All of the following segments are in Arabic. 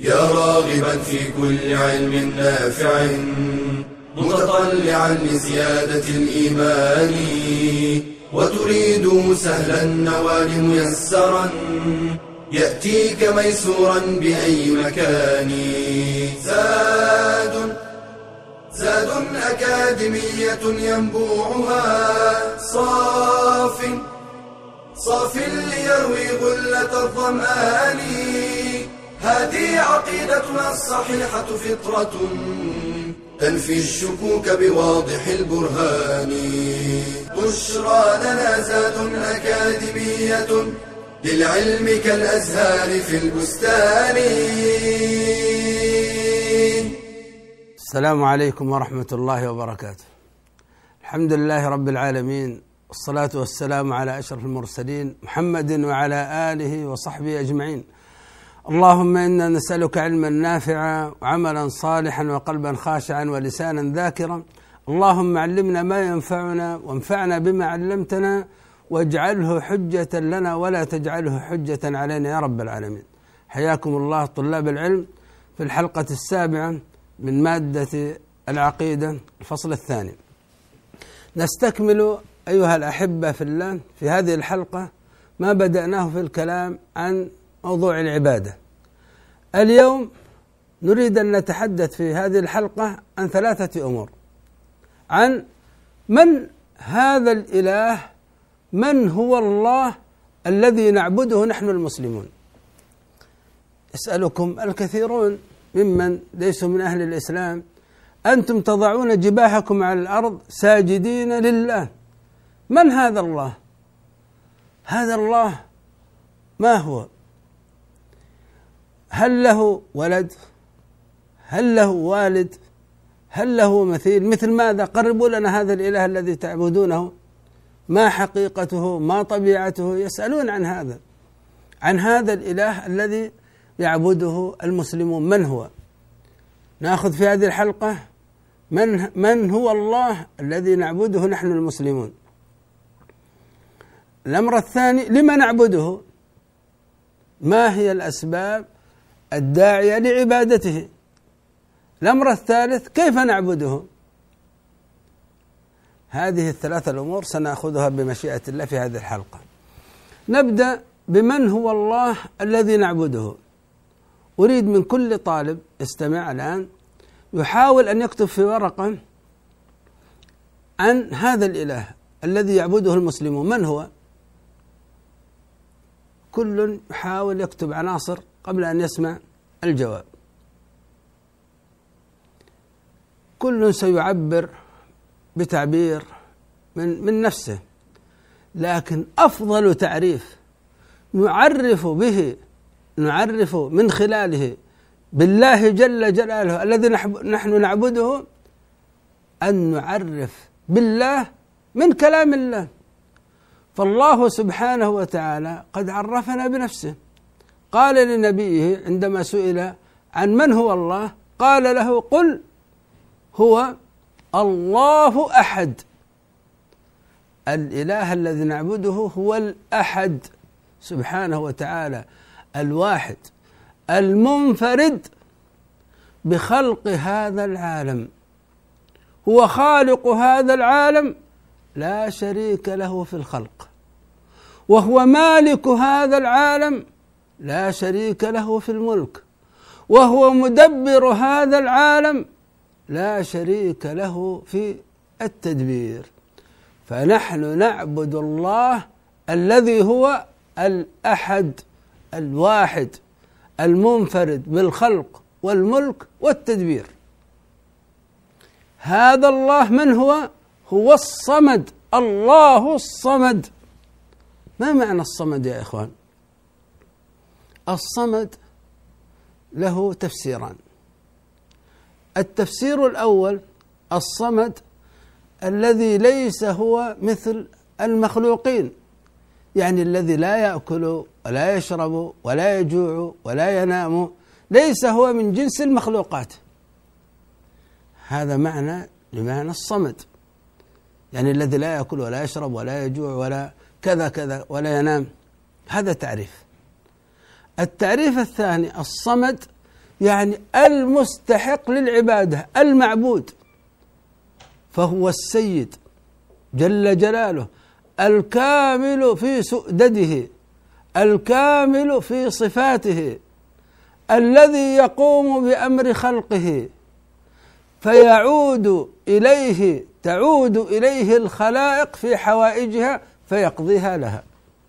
يا راغبا في كل علم نافع متطلعا لزيادة الإيمان وتريد سهلا النوال ميسرا يأتيك ميسورا بأي مكان. زاد أكاديمية ينبوعها صاف ليروي غلة الظمآن. هذه عقيدتنا الصحيحة فطرة تنفي الشكوك بواضح البرهان. بشرى لنا زاد أكاديمية للعلم كالأزهار في البستان. السلام عليكم ورحمة الله وبركاته. الحمد لله رب العالمين، والصلاة والسلام على أشرف المرسلين محمد وعلى آله وصحبه أجمعين. اللهم إنا نسألك علما نافعا وعملا صالحا وقلبا خاشعا ولسانا ذاكرا. اللهم علمنا ما ينفعنا وانفعنا بما علمتنا واجعله حجة لنا ولا تجعله حجة علينا يا رب العالمين. حياكم الله طلاب العلم في الحلقة السابعة من مادة العقيدة الفصل الثاني. نستكمل أيها الأحبة في الله في هذه الحلقة ما بدأناه في الكلام عن موضوع العبادة. اليوم نريد أن نتحدث في هذه الحلقة عن ثلاثة أمور: عن من هذا الإله، من هو الله الذي نعبده نحن المسلمون. يسألكم الكثيرون ممن ليسوا من أهل الإسلام: أنتم تضعون جباهكم على الأرض ساجدين لله، من هذا الله؟ هذا الله ما هو؟ هل له ولد؟ هل له والد؟ هل له مثيل؟ مثل ماذا؟ قربوا لنا هذا الإله الذي تعبدونه، ما حقيقته؟ ما طبيعته؟ يسألون عن هذا الإله الذي يعبده المسلمون، من هو؟ نأخذ في هذه الحلقة من هو الله الذي نعبده نحن المسلمون. الأمر الثاني: لما نعبده؟ ما هي الأسباب الداعية لعبادته؟ الأمر الثالث: كيف نعبده؟ هذه الثلاثة الأمور سنأخذها بمشيئة الله في هذه الحلقة. نبدأ بمن هو الله الذي نعبده. أريد من كل طالب استمع الآن يحاول أن يكتب في ورقة عن هذا الإله الذي يعبده المسلمون، من هو؟ كل يحاول يكتب عناصر قبل أن يسمع الجواب. كل سيعبر بتعبير من نفسه، لكن أفضل تعريف نعرف من خلاله بالله جل جلاله الذي نحن نعبده أن نعرف بالله من كلام الله. فالله سبحانه وتعالى قد عرفنا بنفسه، قال لنبيه عندما سئل عن من هو الله قال له: قل هو الله أحد. الإله الذي نعبده هو الأحد سبحانه وتعالى، الواحد المنفرد بخلق هذا العالم، هو خالق هذا العالم لا شريك له في الخلق، وهو مالك هذا العالم لا شريك له في الملك، وهو مدبر هذا العالم لا شريك له في التدبير. فنحن نعبد الله الذي هو الأحد الواحد المنفرد بالخلق والملك والتدبير. هذا الله من هو؟ هو الصمد، الله الصمد. ما معنى الصمد يا إخوان؟ الصمد له تفسيران. التفسير الأول: الصمد الذي ليس هو مثل المخلوقين، يعني الذي لا يأكل ولا يشرب ولا يجوع ولا ينام، ليس هو من جنس المخلوقات. هذا لمعنى الصمد، يعني الذي لا يأكل ولا يشرب ولا يجوع ولا كذا كذا ولا ينام. هذا تعريف. التعريف الثاني: الصمد يعني المستحق للعبادة المعبود، فهو السيد جل جلاله الكامل في سؤدده الكامل في صفاته، الذي يقوم بأمر خلقه تعود إليه الخلائق في حوائجها فيقضيها لها.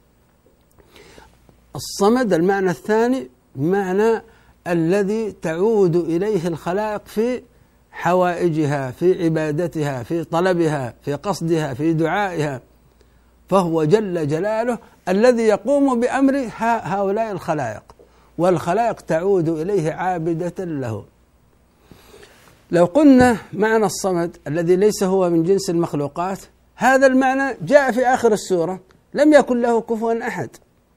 الصمد المعنى الثاني بمعنى الذي تعود إليه الخلائق في حوائجها، في عبادتها، في طلبها، في قصدها، في دعائها، فهو جل جلاله الذي يقوم بأمر هؤلاء الخلائق، والخلائق تعود إليه عابدة له. لو قلنا معنى الصمد الذي ليس هو من جنس المخلوقات، هذا المعنى جاء في آخر السورة، لم يكن له كفوا أحد.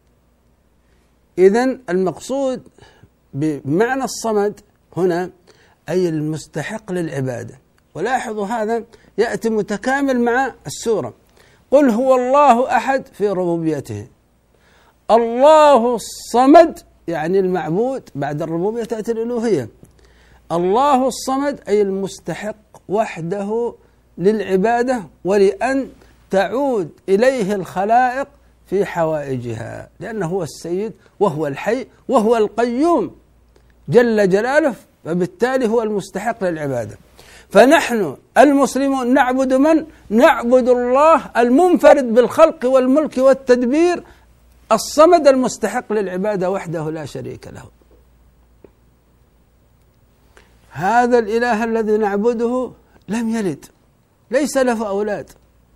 إذن المقصود بمعنى الصمد هنا أي المستحق للعبادة. ولاحظوا هذا يأتي متكامل مع السورة. قل هو الله أحد في ربوبيته، الله الصمد يعني المعبود، بعد الربوبية تأتي الألوهية. الله الصمد أي المستحق وحده للعبادة ولأن تعود إليه الخلائق في حوائجها، لأنه هو السيد وهو الحي وهو القيوم جل جلاله، فبالتالي هو المستحق للعبادة. فنحن المسلمون نعبد من؟ نعبد الله المنفرد بالخلق والملك والتدبير، الصمد المستحق للعبادة وحده لا شريك له. هذا الإله الذي نعبده لم يلد، ليس له أولاد.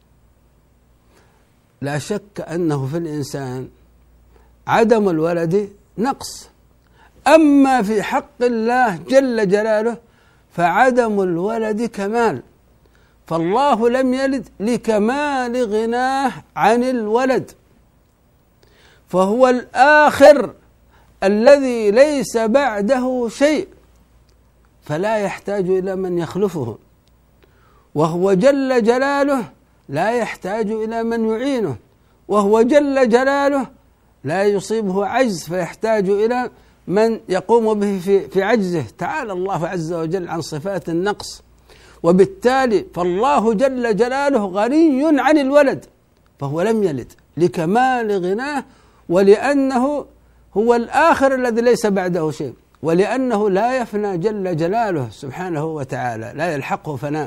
لا شك أنه في الإنسان عدم الولد نقص، أما في حق الله جل جلاله فعدم الولد كمال، فالله لم يلد لكمال غناه عن الولد، فهو الآخر الذي ليس بعده شيء، فلا يحتاج إلى من يخلفه، وهو جل جلاله لا يحتاج إلى من يعينه، وهو جل جلاله لا يصيبه عجز فيحتاج إلى من يقوم به في عجزه. تعالى الله عز وجل عن صفات النقص، وبالتالي فالله جل جلاله غني عن الولد، فهو لم يلد لكمال غناه، ولأنه هو الآخر الذي ليس بعده شيء، ولأنه لا يفنى جل جلاله سبحانه وتعالى، لا يلحقه فناء.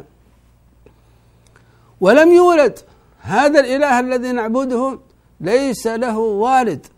ولم يولد، هذا الإله الذي نعبده ليس له والد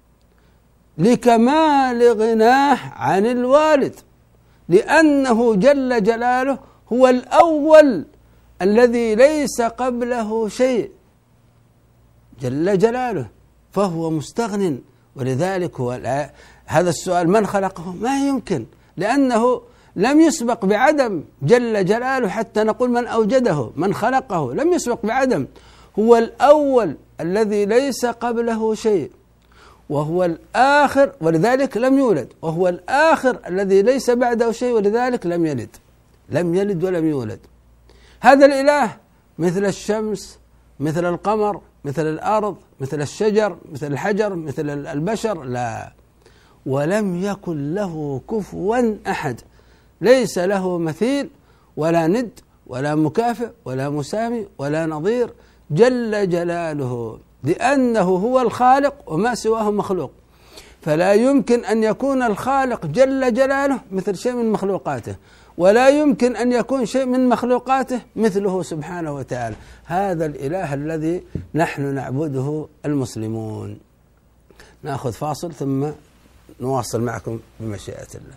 لكمال غناه عن الوالد، لأنه جل جلاله هو الأول الذي ليس قبله شيء جل جلاله، فهو مستغن. ولذلك هو هذا السؤال من خلقه ما يمكن، لأنه لم يسبق بعدم جل جلاله حتى نقول من أوجده من خلقه، لم يسبق بعدم، هو الأول الذي ليس قبله شيء، وهو الآخر ولذلك لم يولد، وهو الآخر الذي ليس بعده شيء ولذلك لم يلد، لم يلد ولم يولد. هذا الإله مثل الشمس، مثل القمر، مثل الأرض، مثل الشجر، مثل الحجر، مثل البشر، لا، ولم يكن له كفوا أحد، ليس له مثيل ولا ند ولا مكافئ ولا مساوي ولا نظير جل جلاله، لأنه هو الخالق وما سواه مخلوق، فلا يمكن أن يكون الخالق جل جلاله مثل شيء من مخلوقاته، ولا يمكن أن يكون شيء من مخلوقاته مثله سبحانه وتعالى. هذا الإله الذي نحن نعبده المسلمون. نأخذ فاصل ثم نواصل معكم بمشيئة الله.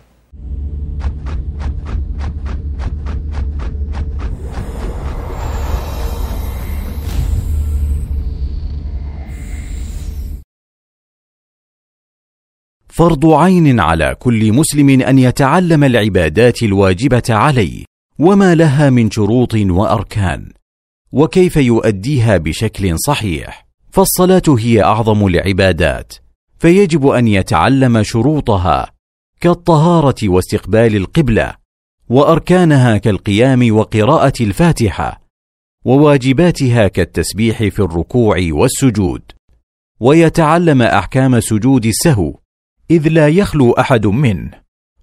فرض عين على كل مسلم أن يتعلم العبادات الواجبة عليه وما لها من شروط وأركان، وكيف يؤديها بشكل صحيح. فالصلاة هي أعظم العبادات، فيجب أن يتعلم شروطها كالطهارة واستقبال القبلة، وأركانها كالقيام وقراءة الفاتحة، وواجباتها كالتسبيح في الركوع والسجود، ويتعلم أحكام سجود السهو إذ لا يخلو أحد منه،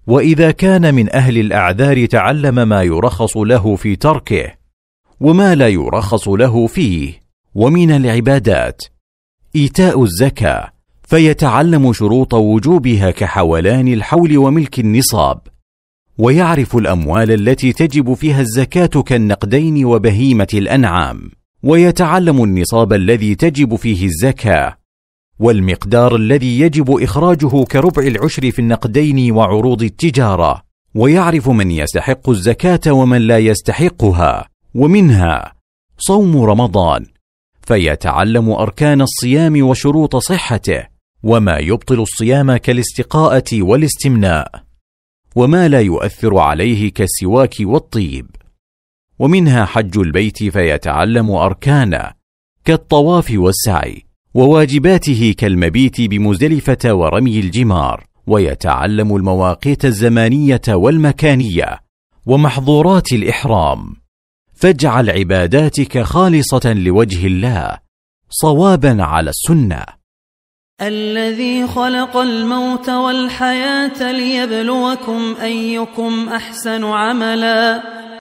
وإذا كان من أهل الأعذار تعلم ما يرخص له في تركه وما لا يرخص له فيه. ومن العبادات إيتاء الزكاة، فيتعلم شروط وجوبها كحولان الحول وملك النصاب، ويعرف الأموال التي تجب فيها الزكاة كالنقدين وبهيمة الأنعام، ويتعلم النصاب الذي تجب فيه الزكاة، والمقدار الذي يجب إخراجه كربع العشر في النقدين وعروض التجارة، ويعرف من يستحق الزكاة ومن لا يستحقها. ومنها صوم رمضان، فيتعلم أركان الصيام وشروط صحته، وما يبطل الصيام كالاستقاءة والاستمناء، وما لا يؤثر عليه كالسواك والطيب. ومنها حج البيت، فيتعلم أركانه كالطواف والسعي، وواجباته كالمبيت بمزدلفة ورمي الجمار، ويتعلم المواقيت الزمانية والمكانية ومحظورات الإحرام. فاجعل عباداتك خالصة لوجه الله صوابا على السنة. الذي خلق الموت والحياة ليبلوكم أيكم أحسن عملا.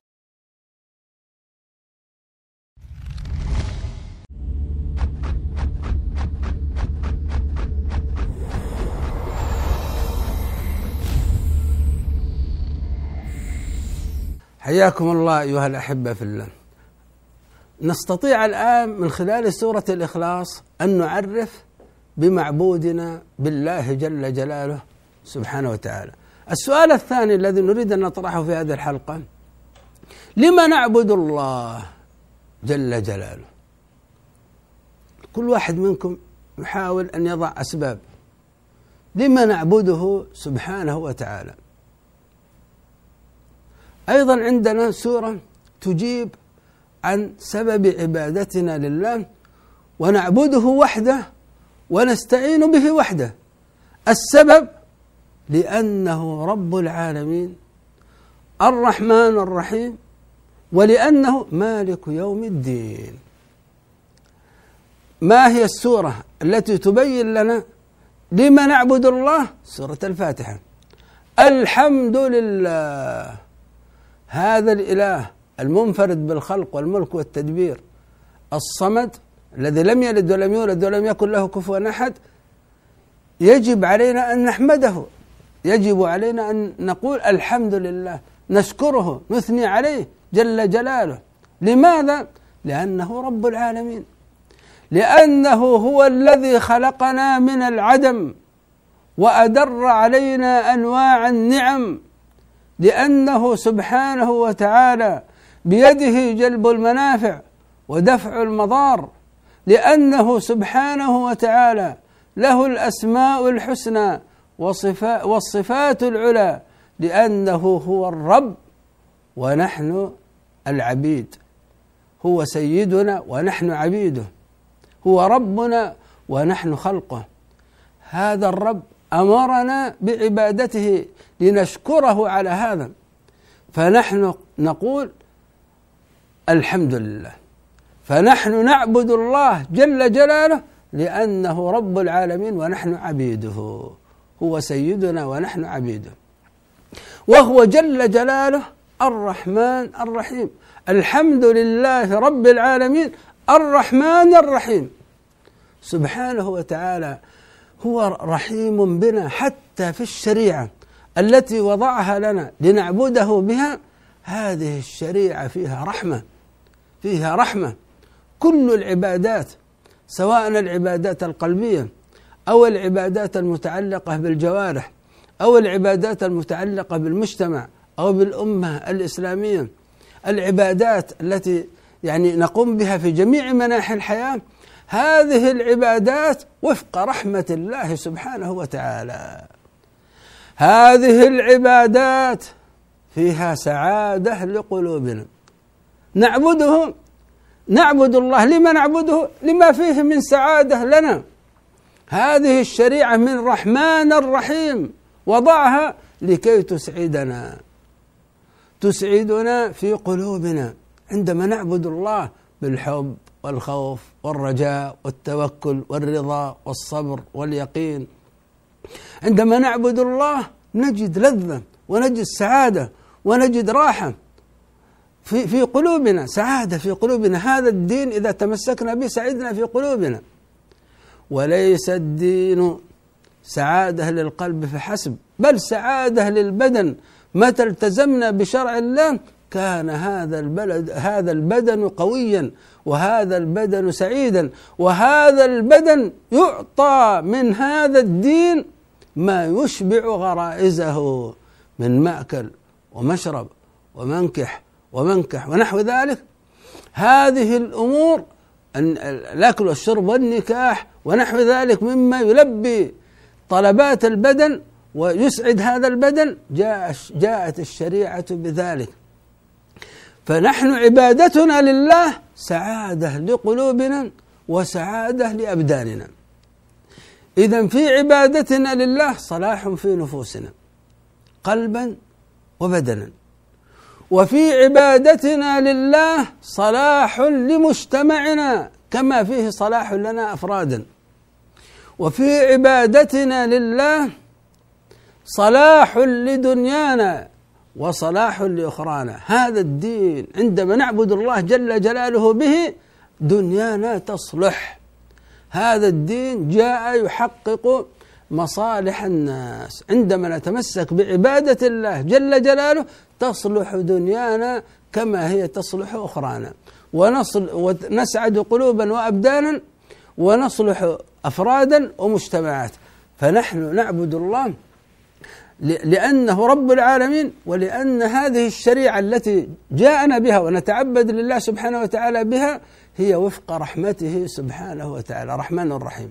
حياكم الله أيها الأحبة في الله. نستطيع الآن من خلال سورة الإخلاص أن نعرف بمعبودنا بالله جل جلاله سبحانه وتعالى. السؤال الثاني الذي نريد أن نطرحه في هذه الحلقة: لما نعبد الله جل جلاله؟ كل واحد منكم يحاول أن يضع أسباب لما نعبده سبحانه وتعالى. أيضا عندنا سورة تجيب عن سبب عبادتنا لله، ونعبده وحده ونستعين به وحده. السبب لأنه رب العالمين الرحمن الرحيم، ولأنه مالك يوم الدين. ما هي السورة التي تبين لنا لما نعبد الله؟ سورة الفاتحة. الحمد لله، هذا الإله المنفرد بالخلق والملك والتدبير، الصمد الذي لم يلد ولم يولد ولم يكن له كفوا أحد، يجب علينا أن نحمده، يجب علينا أن نقول الحمد لله، نشكره، نثني عليه جل جلاله. لماذا؟ لأنه رب العالمين، لأنه هو الذي خلقنا من العدم وأدر علينا أنواع النعم، لأنه سبحانه وتعالى بيده جلب المنافع ودفع المضار، لأنه سبحانه وتعالى له الأسماء الحسنى والصفات العلى، لأنه هو الرب ونحن العبيد، هو سيدنا ونحن عبيده، هو ربنا ونحن خلقه. هذا الرب أمرنا بعبادته لنشكره على هذا، فنحن نقول الحمد لله. فنحن نعبد الله جل جلاله لأنه رب العالمين ونحن عبيده، هو سيدنا ونحن عبيده، وهو جل جلاله الرحمن الرحيم. الحمد لله رب العالمين الرحمن الرحيم. سبحانه وتعالى هو رحيم بنا حتى في الشريعة التي وضعها لنا لنعبده بها. هذه الشريعة فيها رحمة، فيها رحمة. كل العبادات، سواء العبادات القلبية أو العبادات المتعلقة بالجوارح أو العبادات المتعلقة بالمجتمع أو بالأمة الإسلامية، العبادات التي نقوم بها في جميع مناحي الحياة، هذه العبادات وفق رحمة الله سبحانه وتعالى. هذه العبادات فيها سعادة لقلوبنا. نعبد الله. لما نعبده؟ لما فيه من سعادة لنا. هذه الشريعة من الرحمن الرحيم وضعها لكي تسعدنا في قلوبنا عندما نعبد الله بالحب والخوف والرجاء والتوكل والرضا والصبر واليقين. عندما نعبد الله نجد لذة ونجد سعادة ونجد راحة في قلوبنا، سعادة في قلوبنا. هذا الدين إذا تمسكنا به سعدنا في قلوبنا. وليس الدين سعادة للقلب فحسب، بل سعادة للبدن. متى التزمنا بشرع الله كان هذا البدن قويا، وهذا البدن سعيدا، وهذا البدن يعطى من هذا الدين ما يشبع غرائزه من مأكل ومشرب ومنكح ونحو ذلك. هذه الأمور الأكل والشرب والنكاح ونحو ذلك مما يلبي طلبات البدن ويسعد هذا البدن، جاءت الشريعة بذلك. فنحن عبادتنا لله سعادة لقلوبنا وسعادة لأبداننا. إذن في عبادتنا لله صلاح في نفوسنا قلبا وبدنا، وفي عبادتنا لله صلاح لمجتمعنا كما فيه صلاح لنا أفرادا، وفي عبادتنا لله صلاح لدنيانا وصلاح لأخرانا. هذا الدين عندما نعبد الله جل جلاله به دنيانا تصلح. هذا الدين جاء يحقق مصالح الناس. عندما نتمسك بعبادة الله جل جلاله تصلح دنيانا كما هي تصلح أخرانا، ونسعد قلوبا وأبدانا، ونصلح أفرادا ومجتمعات. فنحن نعبد الله لأنه رب العالمين، ولأن هذه الشريعة التي جاءنا بها ونتعبد لله سبحانه وتعالى بها هي وفق رحمته سبحانه وتعالى، رحمن الرحيم.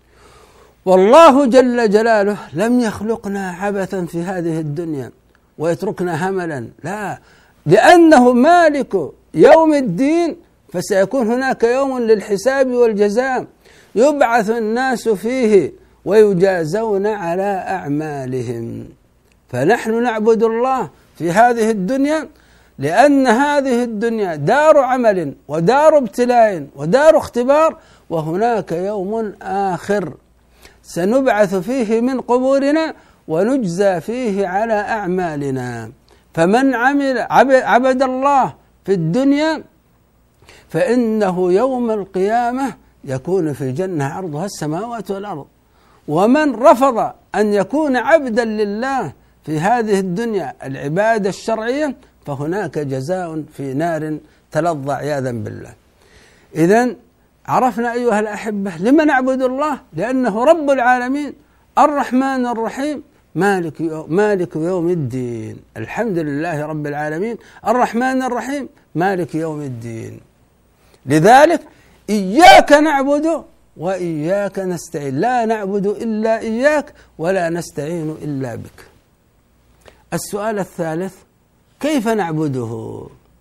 والله جل جلاله لم يخلقنا عبثا في هذه الدنيا ويتركنا هملا، لا، لأنه مالك يوم الدين، فسيكون هناك يوم للحساب والجزاء يبعث الناس فيه ويجازون على أعمالهم. فنحن نعبد الله في هذه الدنيا لأن هذه الدنيا دار عمل ودار ابتلاء ودار اختبار، وهناك يوم آخر سنبعث فيه من قبورنا ونجزى فيه على أعمالنا. فمن عبد الله في الدنيا فإنه يوم القيامة يكون في جنة عرضها السماوات والأرض. ومن رفض أن يكون عبدا لله في هذه الدنيا العبادة الشرعية فهناك جزاء في نار تلظى عياذا بالله. إذن عرفنا أيها الأحبة لما نعبد الله، لأنه رب العالمين الرحمن الرحيم مالك يوم الدين. الحمد لله رب العالمين الرحمن الرحيم مالك يوم الدين. لذلك إياك نعبد وإياك نستعين، لا نعبد إلا إياك ولا نستعين إلا بك. السؤال الثالث: كيف نعبده؟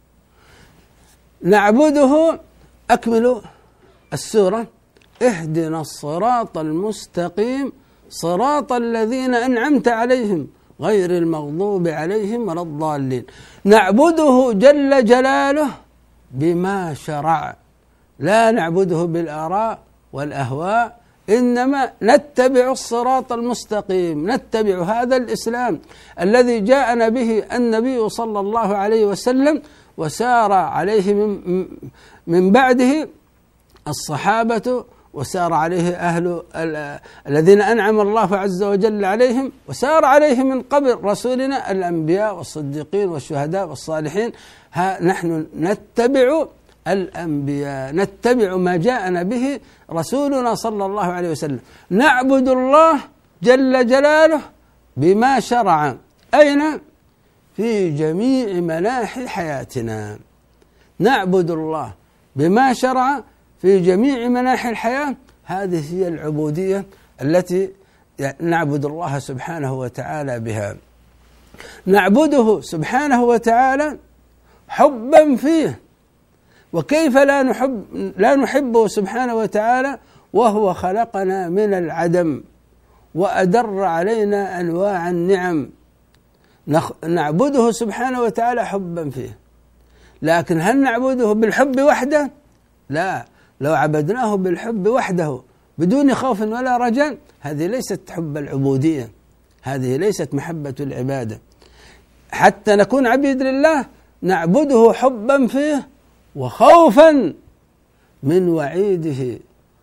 نعبده أكمل السورة: اهدنا الصراط المستقيم صراط الذين أنعمت عليهم غير المغضوب عليهم ولا الضالين. نعبده جل جلاله بما شرع، لا نعبده بالآراء والأهواء، إنما نتبع الصراط المستقيم، نتبع هذا الإسلام الذي جاءنا به النبي صلى الله عليه وسلم وسار عليه من بعده الصحابة، وسار عليه أهل الذين أنعم الله عز وجل عليهم، وسار عليه من قبل رسولنا الأنبياء والصديقين والشهداء والصالحين. نحن نتبع الأنبياء، نتبع ما جاءنا به رسولنا صلى الله عليه وسلم. نعبد الله جل جلاله بما شرع، أين؟ في جميع مناحي حياتنا. نعبد الله بما شرع في جميع مناحي الحياة. هذه هي العبودية التي نعبد الله سبحانه وتعالى بها. نعبده سبحانه وتعالى حبا فيه، وكيف لا نحبه سبحانه وتعالى وهو خلقنا من العدم وأدر علينا أنواع النعم. نعبده سبحانه وتعالى حبا فيه، لكن هل نعبده بالحب وحده؟ لا، لو عبدناه بالحب وحده بدون خوف ولا رجاء هذه ليست حب العبودية، هذه ليست محبة العبادة. حتى نكون عبيد لله نعبده حبا فيه وخوفا من وعيده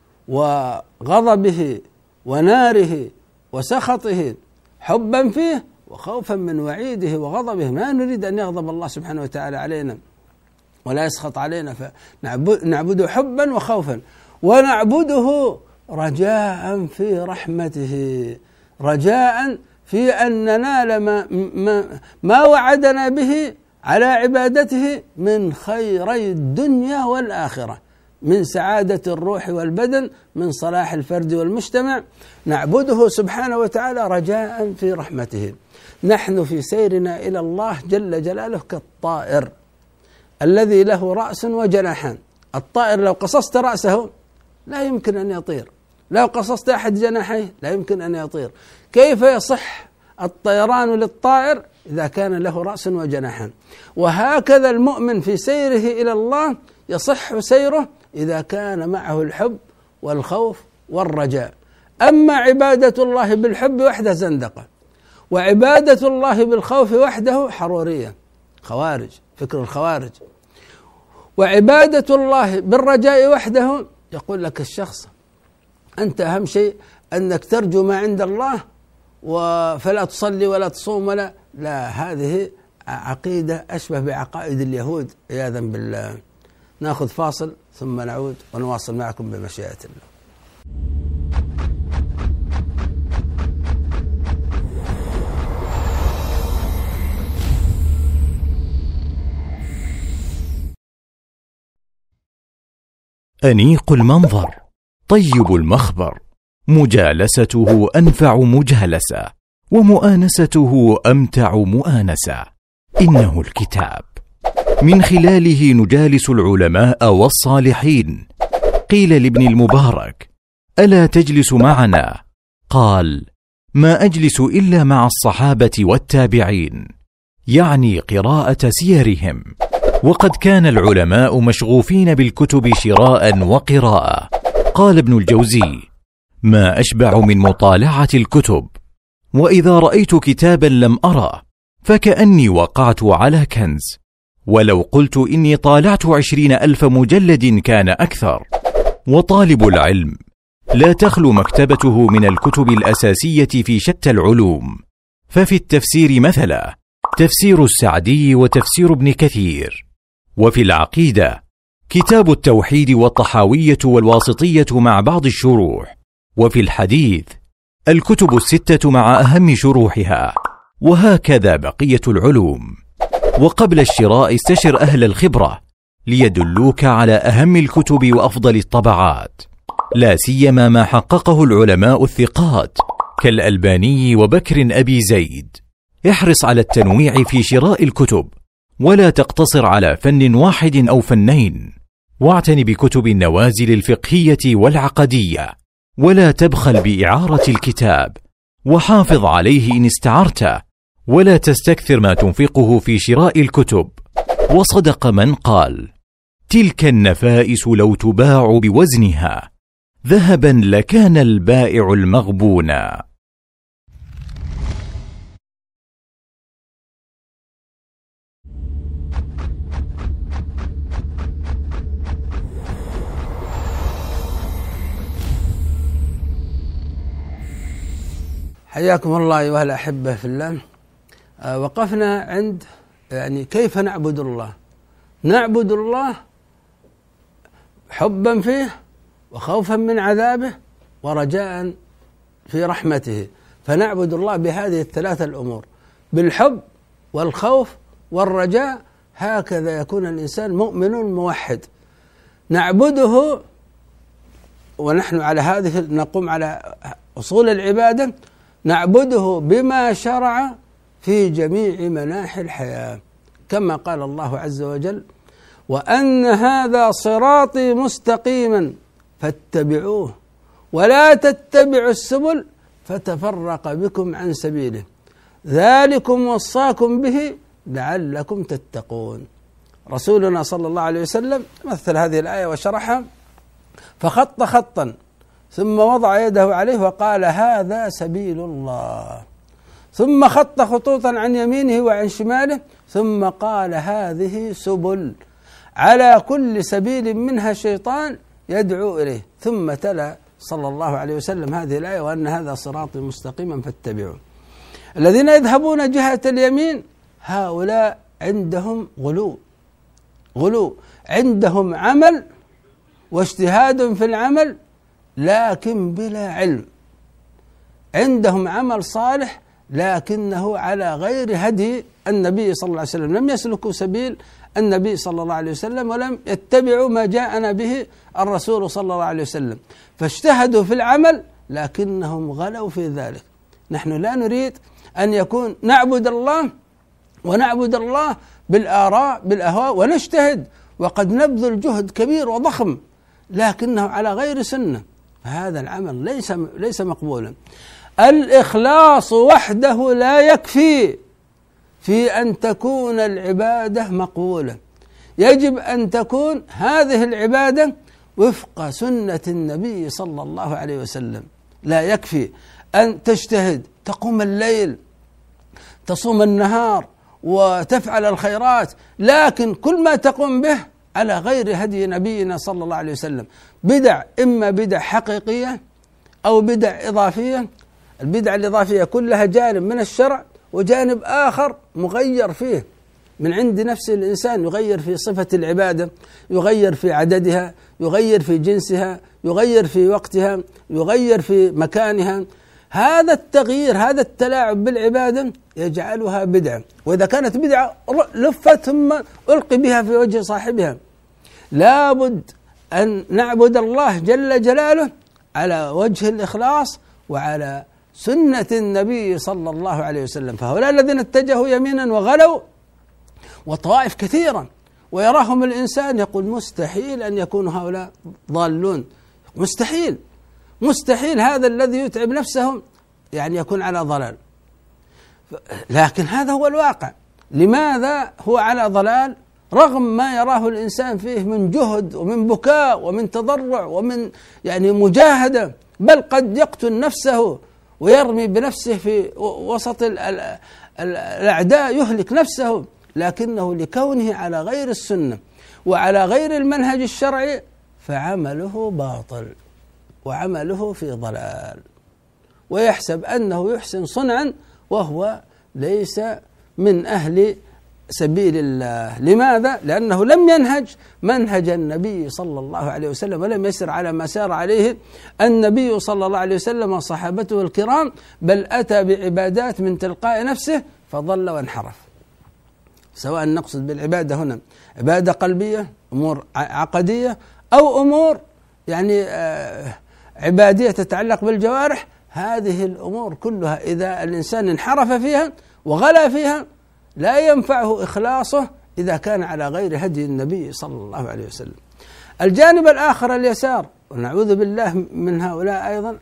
وغضبه وناره وسخطه، حبا فيه وخوفا من وعيده وغضبه. ما نريد أن يغضب الله سبحانه وتعالى علينا ولا يسخط علينا، فنعبده حبا وخوفا، ونعبده رجاء في رحمته، رجاء في أن ننال ما وعدنا به على عبادته من خيري الدنيا والآخرة، من سعادة الروح والبدن، من صلاح الفرد والمجتمع. نعبده سبحانه وتعالى رجاء في رحمته. نحن في سيرنا إلى الله جل جلاله كالطائر الذي له رأس وجناحان. الطائر لو قصصت رأسه لا يمكن أن يطير، لو قصصت أحد جناحيه لا يمكن أن يطير. كيف يصح الطيران للطائر إذا كان له رأس وجناحان؟ وهكذا المؤمن في سيره إلى الله يصح سيره إذا كان معه الحب والخوف والرجاء. أما عبادة الله بالحب وحده زندقة، وعبادة الله بالخوف وحده حرورية، خوارج، فكر الخوارج. وعبادة الله بالرجاء وحده يقول لك الشخص أنت أهم شيء أنك ترجو ما عند الله فلا تصلي ولا تصوم لا، هذه عقيدة أشبه بعقائد اليهود عياذا بالله. نأخذ فاصل ثم نعود ونواصل معكم بمشيئة الله. أنيق المنظر، طيب المخبر، مجالسته أنفع مجالسة، ومؤانسته أمتع مؤانسة. إنه الكتاب، من خلاله نجالس العلماء والصالحين. قيل لابن المبارك: ألا تجلس معنا؟ قال: ما أجلس إلا مع الصحابة والتابعين، يعني قراءة سيرهم. وقد كان العلماء مشغوفين بالكتب شراء وقراءة. قال ابن الجوزي: ما أشبع من مطالعة الكتب، وإذا رأيت كتابا لم أره فكأني وقعت على كنز، ولو قلت إني طالعت 20,000 مجلد كان أكثر. وطالب العلم لا تخلو مكتبته من الكتب الأساسية في شتى العلوم، ففي التفسير مثلا تفسير السعدي وتفسير ابن كثير، وفي العقيدة كتاب التوحيد والطحاوية والواسطية مع بعض الشروح، وفي الحديث الكتب الستة مع أهم شروحها، وهكذا بقية العلوم. وقبل الشراء استشر أهل الخبرة ليدلوك على أهم الكتب وأفضل الطبعات، لا سيما ما حققه العلماء الثقات كالألباني وبكر أبي زيد. احرص على التنويع في شراء الكتب، ولا تقتصر على فن واحد أو فنين، واعتن بكتب النوازل الفقهية والعقدية، ولا تبخل بإعارة الكتاب، وحافظ عليه إن استعرته، ولا تستكثر ما تنفقه في شراء الكتب. وصدق من قال: تلك النفائس لو تباع بوزنها ذهبا لكان البائع المغبونا. حياكم الله أيها الأحبة في الله. وقفنا عند كيف نعبد الله. نعبد الله حبا فيه وخوفا من عذابه ورجاء في رحمته. فنعبد الله بهذه الثلاثة الأمور، بالحب والخوف والرجاء. هكذا يكون الإنسان مؤمن موحد. نعبده ونحن على هذه نقوم على أصول العبادة، نعبده بما شرع في جميع مناحي الحياة، كما قال الله عز وجل: وأن هذا صراطي مستقيما فاتبعوه ولا تتبعوا السبل فتفرق بكم عن سبيله ذلكم وصاكم به لعلكم تتقون. رسولنا صلى الله عليه وسلم مثل هذه الآية وشرحها، فخط خطا ثم وضع يده عليه وقال: هذا سبيل الله. ثم خط خطوطا عن يمينه وعن شماله، ثم قال هذه سبل، على كل سبيل منها شيطان يدعو إليه، ثم تلا صلى الله عليه وسلم هذه الآية: وأن هذا صراطي مستقيما فاتبعوه. الذين يذهبون جهة اليمين هؤلاء عندهم غلو، عندهم عمل واجتهاد في العمل لكن بلا علم، عندهم عمل صالح لكنه على غير هدي النبي صلى الله عليه وسلم، لم يسلكوا سبيل النبي صلى الله عليه وسلم ولم يتبعوا ما جاءنا به الرسول صلى الله عليه وسلم، فاجتهدوا في العمل لكنهم غلوا في ذلك. نحن لا نريد أن يكون نعبد الله بالآراء بالأهواء ونجتهد وقد نبذل جهد كبير وضخم لكنه على غير سنة، فهذا العمل ليس مقبولا. الإخلاص وحده لا يكفي في أن تكون العبادة مقبولة، يجب أن تكون هذه العبادة وفق سنة النبي صلى الله عليه وسلم. لا يكفي أن تجتهد، تقوم الليل، تصوم النهار، وتفعل الخيرات، لكن كل ما تقوم به على غير هدي نبينا صلى الله عليه وسلم، بدع، إما بدع حقيقية أو بدع إضافية. البدع الإضافية كلها جانب من الشرع وجانب آخر مغير فيه من عند نفس الإنسان، يغير في صفة العبادة، يغير في عددها، يغير في جنسها، يغير في وقتها، يغير في مكانها. هذا التغيير، هذا التلاعب بالعبادة يجعلها بدعة، وإذا كانت بدعة لفت ثم ألقي بها في وجه صاحبها. لابد أن نعبد الله جل جلاله على وجه الإخلاص وعلى سنة النبي صلى الله عليه وسلم. فهؤلاء الذين اتجهوا يمينا وغلوا، وطوائف كثيرا، ويراهم الإنسان يقول مستحيل أن يكونوا هؤلاء ضالون، مستحيل هذا الذي يتعب نفسه يعني يكون على ضلال، لكن هذا هو الواقع. لماذا هو على ضلال رغم ما يراه الإنسان فيه من جهد ومن بكاء ومن تضرع ومن يعني مجاهدة، بل قد يقتل نفسه ويرمي بنفسه في وسط الأعداء، يهلك نفسه، لكنه لكونه على غير السنة وعلى غير المنهج الشرعي فعمله باطل وعمله في ضلال، ويحسب أنه يحسن صنعا وهو ليس من أهل سبيل الله. لماذا؟ لأنه لم ينهج منهج النبي صلى الله عليه وسلم، ولم يسر على ما سار عليه النبي صلى الله عليه وسلم وصحابته الكرام، بل أتى بعبادات من تلقاء نفسه فضل وانحرف. سواء نقصد بالعبادة هنا عبادة قلبية، أمور عقدية، أو أمور يعني عبادية تتعلق بالجوارح، هذه الأمور كلها إذا الإنسان انحرف فيها وغلا فيها لا ينفعه إخلاصه إذا كان على غير هدي النبي صلى الله عليه وسلم. الجانب الآخر اليسار، ونعوذ بالله من هؤلاء أيضا،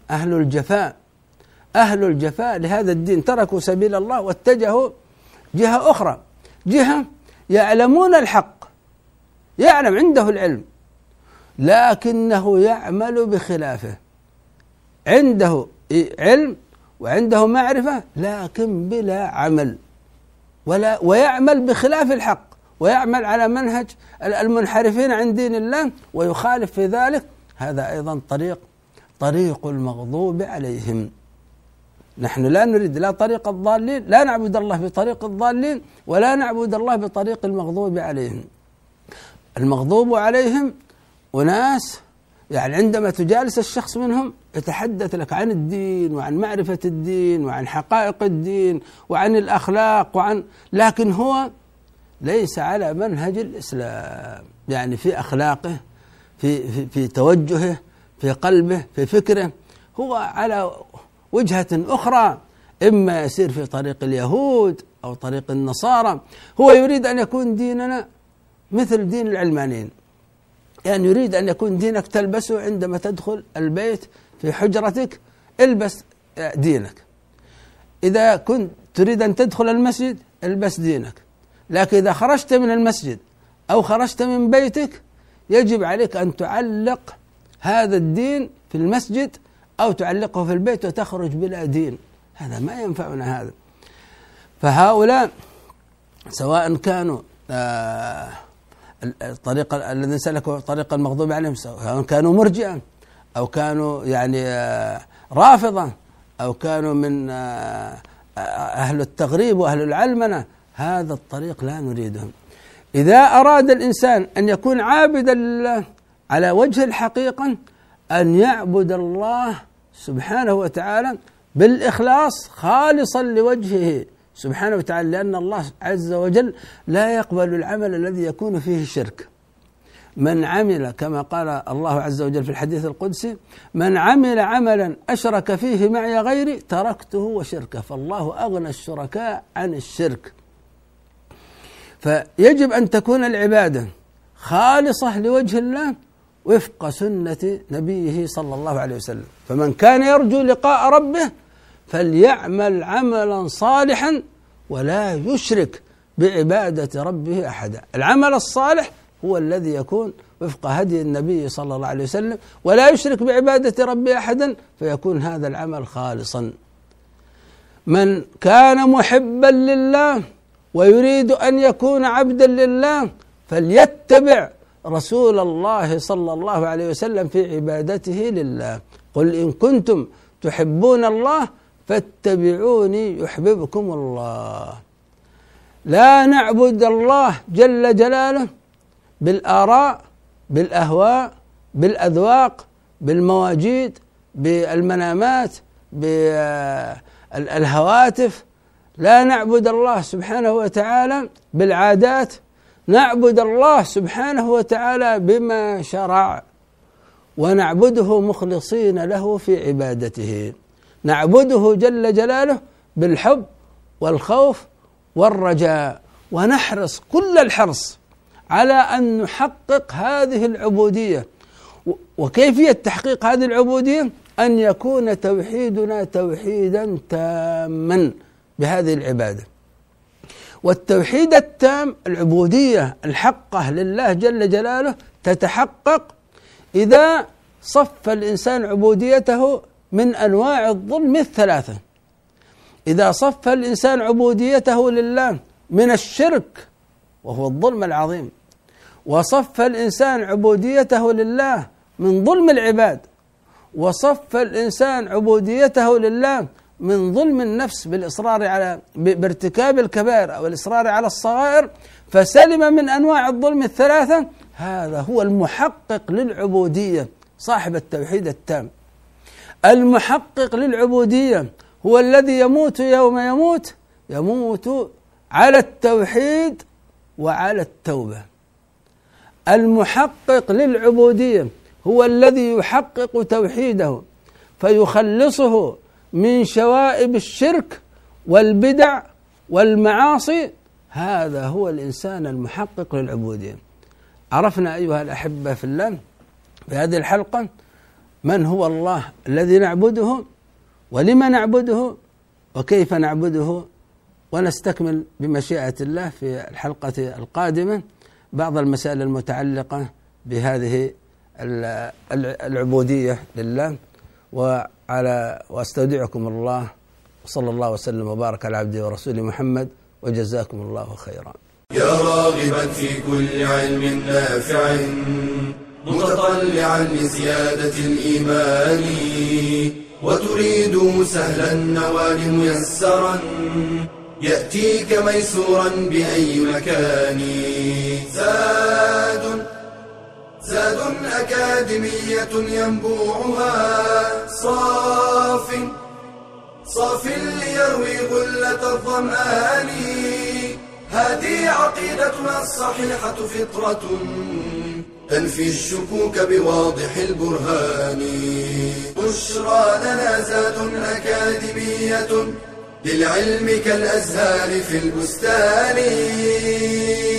أهل الجفاء لهذا الدين، تركوا سبيل الله واتجهوا جهة أخرى، جهة يعلمون الحق، يعلم، عنده العلم، لكنه يعمل بخلافه، عنده علم وعنده معرفة لكن بلا عمل، ويعمل بخلاف الحق، ويعمل على منهج المنحرفين عن دين الله ويخالف في ذلك. هذا أيضا طريق المغضوب عليهم. نحن لا نريد لا طريق الضالين، لا نعبد الله بطريق الضالين، ولا نعبد الله بطريق المغضوب عليهم. المغضوب عليهم أناس يعني عندما تجالس الشخص منهم يتحدث لك عن الدين وعن معرفة الدين وعن حقائق الدين وعن الأخلاق لكن هو ليس على منهج الإسلام، يعني في أخلاقه، في توجهه، في قلبه، في فكره، هو على وجهة أخرى، إما يسير في طريق اليهود أو طريق النصارى. هو يريد أن يكون ديننا مثل دين العلمانيين، يعني يريد أن يكون دينك تلبسه عندما تدخل البيت في حجرتك، البس دينك. إذا كنت تريد أن تدخل المسجد البس دينك، لكن إذا خرجت من المسجد أو خرجت من بيتك يجب عليك أن تعلق هذا الدين في المسجد أو تعلقه في البيت وتخرج بلا دين. هذا ما ينفعنا هذا. فهؤلاء سواء كانوا الطريق الذين سلكوا طريق المغضوب عليهم، سواء كانوا مرجئا أو كانوا يعني رافضا أو كانوا من أهل التغريب وأهل العلمنة، هذا الطريق لا نريدهم. إذا أراد الإنسان أن يكون عابدا لله على وجه الحقيقة، أن يعبد الله سبحانه وتعالى بالإخلاص خالصا لوجهه سبحانه وتعالى، لأن الله عز وجل لا يقبل العمل الذي يكون فيه شرك. من عمل كما قال الله عز وجل في الحديث القدسي: من عمل عملا أشرك فيه معي غيري تركته وشركه، فالله أغنى الشركاء عن الشرك. فيجب أن تكون العبادة خالصة لوجه الله وفق سنة نبيه صلى الله عليه وسلم. فمن كان يرجو لقاء ربه فليعمل عملا صالحا ولا يشرك بعبادة ربه أحدا. العمل الصالح هو الذي يكون وفق هدي النبي صلى الله عليه وسلم، ولا يشرك بعبادة ربه أحدا، فيكون هذا العمل خالصا. من كان محبا لله ويريد أن يكون عبدا لله فليتبع رسول الله صلى الله عليه وسلم في عبادته لله. قل إن كنتم تحبون الله فاتبعوني يحببكم الله. لا نعبد الله جل جلاله بالآراء، بالأهواء، بالأذواق، بالمواجيد، بالمنامات، بالهواتف. لا نعبد الله سبحانه وتعالى بالعادات، نعبد الله سبحانه وتعالى بما شرع، ونعبده مخلصين له في عبادته. نعبده جل جلاله بالحب والخوف والرجاء، ونحرص كل الحرص على أن نحقق هذه العبودية. وكيفية تحقيق هذه العبودية؟ أن يكون توحيدنا توحيدا تاما بهذه العبادة. والتوحيد التام، العبودية الحقة لله جل جلاله، تتحقق إذا صف الإنسان عبوديته من أنواع الظلم الثلاثة. إذا صف الإنسان عبوديته لله من الشرك وهو الظلم العظيم، وصف الإنسان عبوديته لله من ظلم العباد، وصف الإنسان عبوديته لله من ظلم النفس بالإصرار على بارتكاب الكبائر أو الإصرار على الصغائر، فسلم من أنواع الظلم الثلاثة، هذا هو المحقق للعبودية، صاحب التوحيد التام. المحقق للعبودية هو الذي يموت يوم يموت على التوحيد وعلى التوبة. المحقق للعبودية هو الذي يحقق توحيده فيخلصه من شوائب الشرك والبدع والمعاصي، هذا هو الإنسان المحقق للعبودية. عرفنا أيها الأحبة في الله في هذه الحلقة من هو الله الذي نعبده، ولما نعبده، وكيف نعبده. ونستكمل بمشيئة الله في الحلقة القادمة بعض المسائل المتعلقة بهذه العبودية لله. واستودعكم الله، وصلى الله وسلم وبارك على عبده ورسوله محمد، وجزاكم الله خيرا. يا راغبا في كل علم نافع متطلعا لزيادة الإيمان، وتريد سهلا النوال ميسرا يأتيك ميسورا بأي مكان. زاد أكاديمية ينبوعها صاف ليروي غلة الظمآن. هذه عقيدتنا الصحيحة فطرة تنفي الشكوك بواضح البرهان. بشرى لنا زاد أكاديمية للعلم كالأزهار في البستان.